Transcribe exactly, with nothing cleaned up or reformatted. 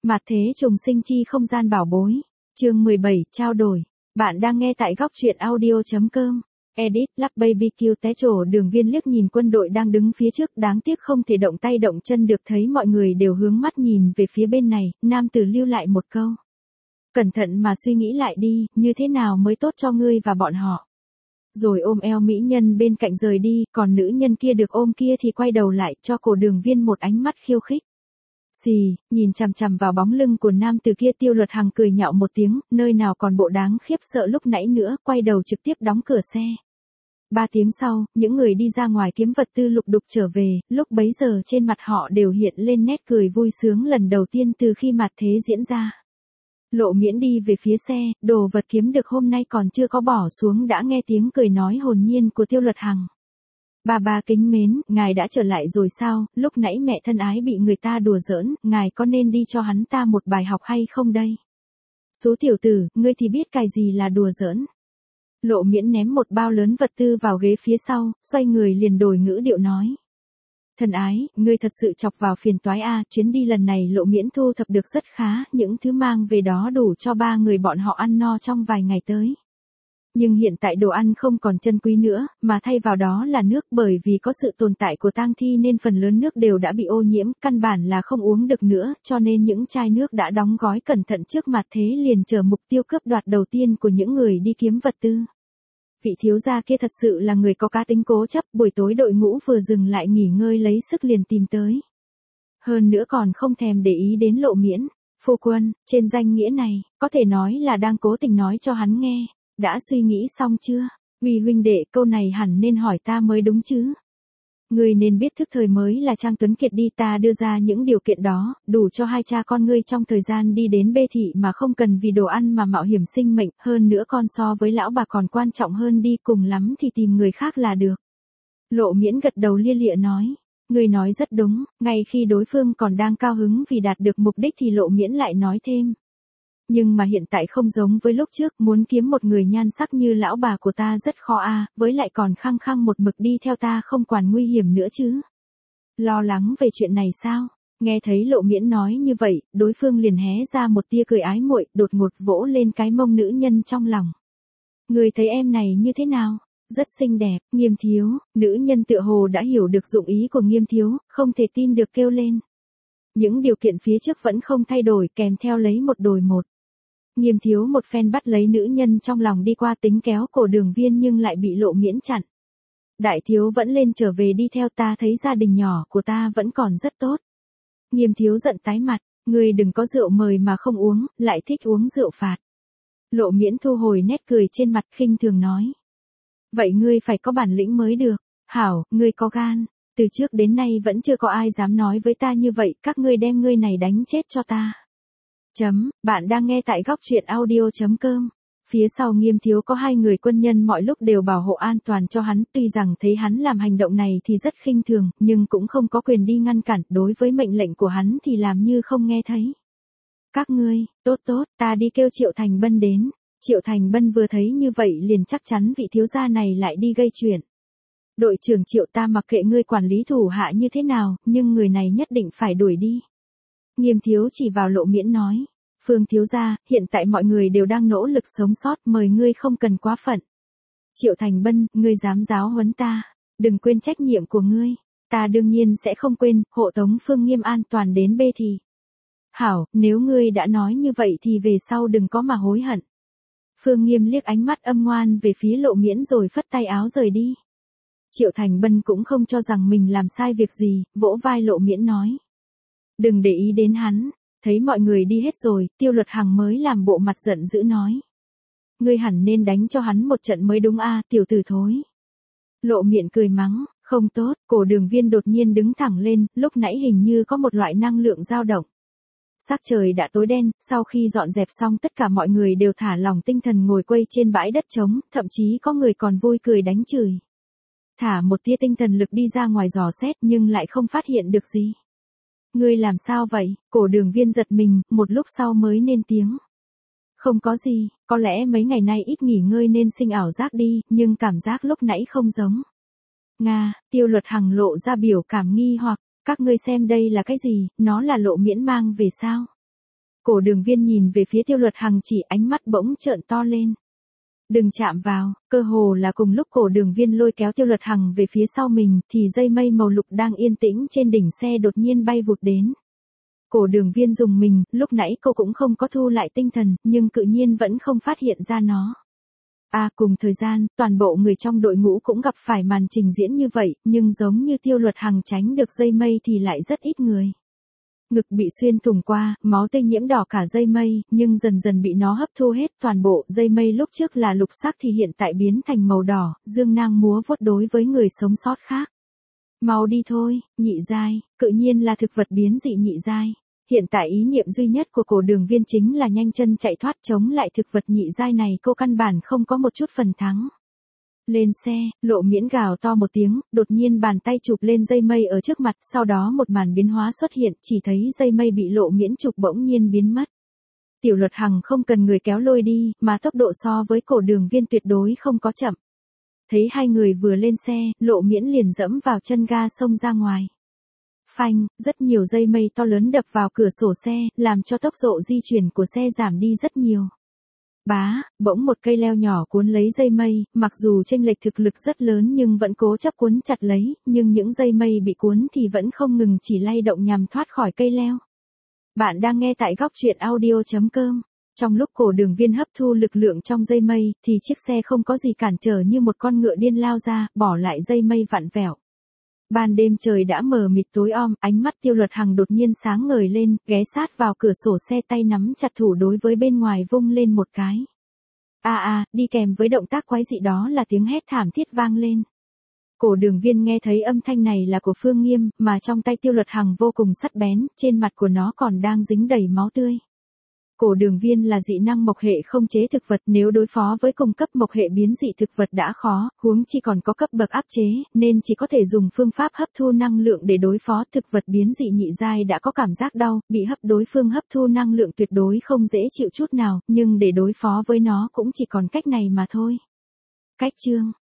Mạt thế trùng sinh chi không gian bảo bối. Chương mười bảy, trao đổi. Bạn đang nghe tại góc truyện audio chấm com. Edit, lắp baby Q té trổ Đường Viên liếc nhìn quân đội đang đứng phía trước, đáng tiếc không thể động tay động chân được, thấy mọi người đều hướng mắt nhìn về phía bên này, nam tử lưu lại một câu. Cẩn thận mà suy nghĩ lại đi, như thế nào mới tốt cho ngươi và bọn họ. Rồi ôm eo mỹ nhân bên cạnh rời đi, còn nữ nhân kia được ôm kia thì quay đầu lại cho cổ Đường Viên một ánh mắt khiêu khích. Xì, nhìn chằm chằm vào bóng lưng của nam từ kia, Tiêu Luật Hằng cười nhạo một tiếng, nơi nào còn bộ đáng khiếp sợ lúc nãy nữa, quay đầu trực tiếp đóng cửa xe. Ba tiếng sau, những người đi ra ngoài kiếm vật tư lục đục trở về, lúc bấy giờ trên mặt họ đều hiện lên nét cười vui sướng lần đầu tiên từ khi mạt thế diễn ra. Lộ Miễn đi về phía xe, đồ vật kiếm được hôm nay còn chưa có bỏ xuống đã nghe tiếng cười nói hồn nhiên của Tiêu Luật Hằng. Bà bà kính mến, ngài đã trở lại rồi sao, lúc nãy mẹ thân ái bị người ta đùa giỡn, ngài có nên đi cho hắn ta một bài học hay không đây? Số tiểu tử, ngươi thì biết cái gì là đùa giỡn. Lộ Miễn ném một bao lớn vật tư vào ghế phía sau, xoay người liền đổi ngữ điệu nói. Thân ái, ngươi thật sự chọc vào phiền toái a, chuyến đi lần này Lộ Miễn thu thập được rất khá, những thứ mang về đó đủ cho ba người bọn họ ăn no trong vài ngày tới. Nhưng hiện tại đồ ăn không còn chân quý nữa, mà thay vào đó là nước, bởi vì có sự tồn tại của tang thi nên phần lớn nước đều đã bị ô nhiễm, căn bản là không uống được nữa, cho nên những chai nước đã đóng gói cẩn thận trước mặt thế liền chờ mục tiêu cướp đoạt đầu tiên của những người đi kiếm vật tư. Vị thiếu gia kia thật sự là người có cá tính cố chấp, buổi tối đội ngũ vừa dừng lại nghỉ ngơi lấy sức liền tìm tới. Hơn nữa còn không thèm để ý đến Lộ Miễn. Phu quân, trên danh nghĩa này, có thể nói là đang cố tình nói cho hắn nghe. Đã suy nghĩ xong chưa? Uy huynh đệ, câu này hẳn nên hỏi ta mới đúng chứ. Ngươi nên biết thức thời mới là Trang Tuấn Kiệt đi, ta đưa ra những điều kiện đó, đủ cho hai cha con ngươi trong thời gian đi đến Bê Thị mà không cần vì đồ ăn mà mạo hiểm sinh mệnh, hơn nữa con so với lão bà còn quan trọng hơn đi, cùng lắm thì tìm người khác là được. Lộ Miễn gật đầu lia lịa nói. Ngươi nói rất đúng, ngay khi đối phương còn đang cao hứng vì đạt được mục đích thì Lộ Miễn lại nói thêm. Nhưng mà hiện tại không giống với lúc trước, muốn kiếm một người nhan sắc như lão bà của ta rất khó a, với lại còn khăng khăng một mực đi theo ta không quản nguy hiểm nữa chứ. Lo lắng về chuyện này sao? Nghe thấy Lộ Miễn nói như vậy, đối phương liền hé ra một tia cười ái muội, đột ngột vỗ lên cái mông nữ nhân trong lòng. Người thấy em này như thế nào? Rất xinh đẹp. Nghiêm Thiếu, nữ nhân tựa hồ đã hiểu được dụng ý của Nghiêm Thiếu, không thể tin được kêu lên. Những điều kiện phía trước vẫn không thay đổi, kèm theo lấy một đổi một. Nghiêm Thiếu một phen bắt lấy nữ nhân trong lòng đi qua tính kéo cổ Đường Viên nhưng lại bị Lộ Miễn chặn. Đại thiếu vẫn lên trở về đi theo ta, thấy gia đình nhỏ của ta vẫn còn rất tốt. Nghiêm Thiếu giận tái mặt, ngươi đừng có rượu mời mà không uống, lại thích uống rượu phạt. Lộ Miễn thu hồi nét cười trên mặt khinh thường nói. Vậy ngươi phải có bản lĩnh mới được. Hảo, ngươi có gan. Từ trước đến nay vẫn chưa có ai dám nói với ta như vậy, các ngươi đem ngươi này đánh chết cho ta. Chấm, bạn đang nghe tại góc truyện audio chấm com. Phía sau Nghiêm Thiếu có hai người quân nhân mọi lúc đều bảo hộ an toàn cho hắn, tuy rằng thấy hắn làm hành động này thì rất khinh thường, nhưng cũng không có quyền đi ngăn cản, đối với mệnh lệnh của hắn thì làm như không nghe thấy. Các ngươi, tốt tốt, ta đi kêu Triệu Thành Bân đến. Triệu Thành Bân vừa thấy như vậy liền chắc chắn vị thiếu gia này lại đi gây chuyện. Đội trưởng Triệu, ta mặc kệ ngươi quản lý thủ hạ như thế nào, nhưng người này nhất định phải đuổi đi. Nghiêm Thiếu chỉ vào Lộ Miễn nói. Phương thiếu gia, hiện tại mọi người đều đang nỗ lực sống sót, mời ngươi không cần quá phận. Triệu Thành Bân, ngươi dám giáo huấn ta, đừng quên trách nhiệm của ngươi. Ta đương nhiên sẽ không quên, hộ tống Phương Nghiêm an toàn đến Bê Thị. Hảo, nếu ngươi đã nói như vậy thì về sau đừng có mà hối hận. Phương Nghiêm liếc ánh mắt âm ngoan về phía Lộ Miễn rồi phất tay áo rời đi. Triệu Thành Bân cũng không cho rằng mình làm sai việc gì, vỗ vai Lộ Miễn nói. Đừng để ý đến hắn. Thấy mọi người đi hết rồi, Tiêu Luật Hằng mới làm bộ mặt giận dữ nói. Ngươi hẳn nên đánh cho hắn một trận mới đúng a, tiểu tử thối. Lộ Miễn cười mắng, không tốt, cổ Đường Viên đột nhiên đứng thẳng lên, lúc nãy hình như có một loại năng lượng dao động. Sắc trời đã tối đen, sau khi dọn dẹp xong tất cả mọi người đều thả lỏng tinh thần ngồi quây trên bãi đất trống, thậm chí có người còn vui cười đánh chửi. Thả một tia tinh thần lực đi ra ngoài dò xét nhưng lại không phát hiện được gì. Ngươi làm sao vậy? Cổ Đường Viên giật mình, một lúc sau mới nên tiếng. Không có gì, có lẽ mấy ngày nay ít nghỉ ngơi nên sinh ảo giác đi, nhưng cảm giác lúc nãy không giống. Nga, Tiêu Luật Hằng lộ ra biểu cảm nghi hoặc, các ngươi xem đây là cái gì, nó là Lộ Miễn mang về sao? Cổ Đường Viên nhìn về phía Tiêu Luật Hằng chỉ ánh mắt bỗng trợn to lên. Đừng chạm vào, cơ hồ là cùng lúc Cổ Đường Viên lôi kéo Tiêu Luật Hằng về phía sau mình thì dây mây màu lục đang yên tĩnh trên đỉnh xe đột nhiên bay vụt đến. Cổ Đường Viên dùng mình, lúc nãy cô cũng không có thu lại tinh thần, nhưng tự nhiên vẫn không phát hiện ra nó. À cùng thời gian, toàn bộ người trong đội ngũ cũng gặp phải màn trình diễn như vậy, nhưng giống như Tiêu Luật Hằng tránh được dây mây thì lại rất ít người. Ngực bị xuyên thủng qua, máu tươi nhiễm đỏ cả dây mây, nhưng dần dần bị nó hấp thu hết toàn bộ, dây mây lúc trước là lục sắc thì hiện tại biến thành màu đỏ, dương nang múa vuốt đối với người sống sót khác. Mau đi thôi, nhị giai, tự nhiên là thực vật biến dị nhị giai. Hiện tại ý niệm duy nhất của Cổ Đường Viên chính là nhanh chân chạy thoát chống lại thực vật nhị giai này, cô căn bản không có một chút phần thắng. Lên xe, Lộ Miễn gào to một tiếng, đột nhiên bàn tay chụp lên dây mây ở trước mặt, sau đó một màn biến hóa xuất hiện, chỉ thấy dây mây bị Lộ Miễn chụp bỗng nhiên biến mất. Tiểu Luật Hằng không cần người kéo lôi đi, mà tốc độ so với Cổ Đường Viên tuyệt đối không có chậm. Thấy hai người vừa lên xe, Lộ Miễn liền dẫm vào chân ga xông ra ngoài. Phanh, rất nhiều dây mây to lớn đập vào cửa sổ xe, làm cho tốc độ di chuyển của xe giảm đi rất nhiều. Bá, bỗng một cây leo nhỏ cuốn lấy dây mây, mặc dù chênh lệch thực lực rất lớn nhưng vẫn cố chấp cuốn chặt lấy, nhưng những dây mây bị cuốn thì vẫn không ngừng chỉ lay động nhằm thoát khỏi cây leo. Bạn đang nghe tại góc truyện audio chấm com. Trong lúc Cổ Đường Viên hấp thu lực lượng trong dây mây, thì chiếc xe không có gì cản trở như một con ngựa điên lao ra, bỏ lại dây mây vặn vẹo. Ban đêm trời đã mờ mịt tối om, ánh mắt Tiêu Luật Hằng đột nhiên sáng ngời lên, ghé sát vào cửa sổ xe, tay nắm chặt thủ đối với bên ngoài vung lên một cái. A a, đi kèm với động tác quái dị đó là tiếng hét thảm thiết vang lên. Cổ Đường Viên nghe thấy âm thanh này là của Phương Nghiêm, mà trong tay Tiêu Luật Hằng vô cùng sắc bén, trên mặt của nó còn đang dính đầy máu tươi. Cổ Đường Viên là dị năng mộc hệ không chế thực vật, nếu đối phó với cùng cấp mộc hệ biến dị thực vật đã khó, huống chi còn có cấp bậc áp chế, nên chỉ có thể dùng phương pháp hấp thu năng lượng để đối phó. Thực vật biến dị nhị giai đã có cảm giác đau, bị hấp đối phương hấp thu năng lượng tuyệt đối không dễ chịu chút nào, nhưng để đối phó với nó cũng chỉ còn cách này mà thôi. Cách chương